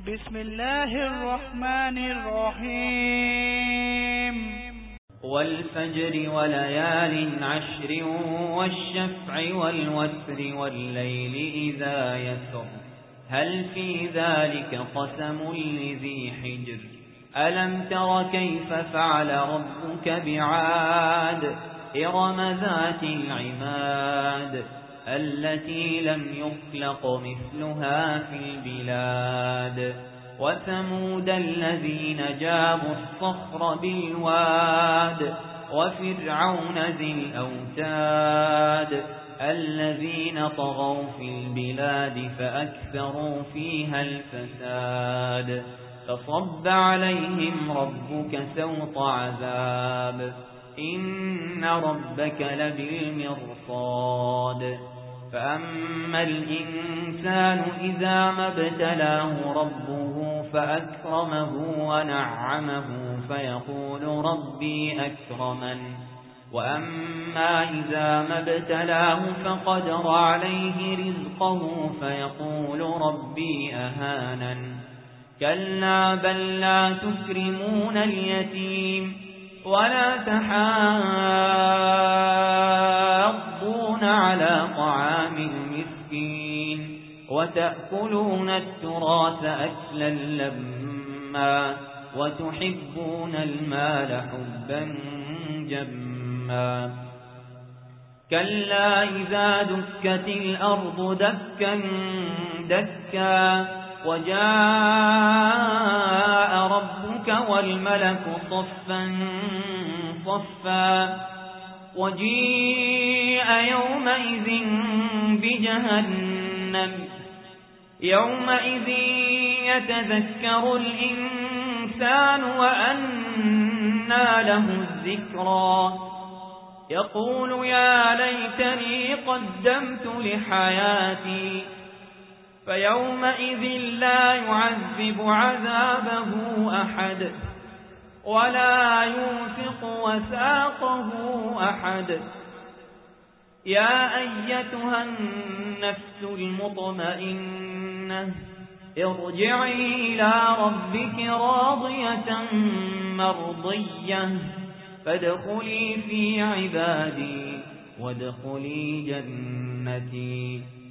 بسم الله الرحمن الرحيم والفجر وليال عشر والشفع والوتر والليل إذا يسر هل في ذلك قسم لذي حجر ألم تر كيف فعل ربك بعاد إرم ذات العماد التي لم يخلق مثلها في البلاد وثمود الذين جابوا الصخر بالواد وفرعون ذي الأوتاد الذين طغوا في البلاد فأكثروا فيها الفساد فصب عليهم ربك سوط عذاب إن ربك لبالمرصاد فأما الإنسان إذا ما ابتلاه ربه فأكرمه ونعمه فيقول ربي أكرمن وأما إذا ما ابتلاه فقدر عليه رزقه فيقول ربي أهانن كلا بل لا تكرمون اليتيم ولا تحاضون على طعام المسكين وتأكلون التراث أكلا لما وتحبون المال حبا جما كلا إذا دكت الأرض دكا دكا وجاء ربك والملك صفا صفا وجيء يومئذ بجهنم يومئذ يتذكر الإنسان وأنى له الذكرى يقول يا ليتني قدمت لحياتي فيومئذ لا يعذب عذابه أحد ولا يوثق وثاقه أحد يا أيتها النفس المطمئنة ارجعي إلى ربك راضية مرضية فادخلي في عبادي وادخلي جنتي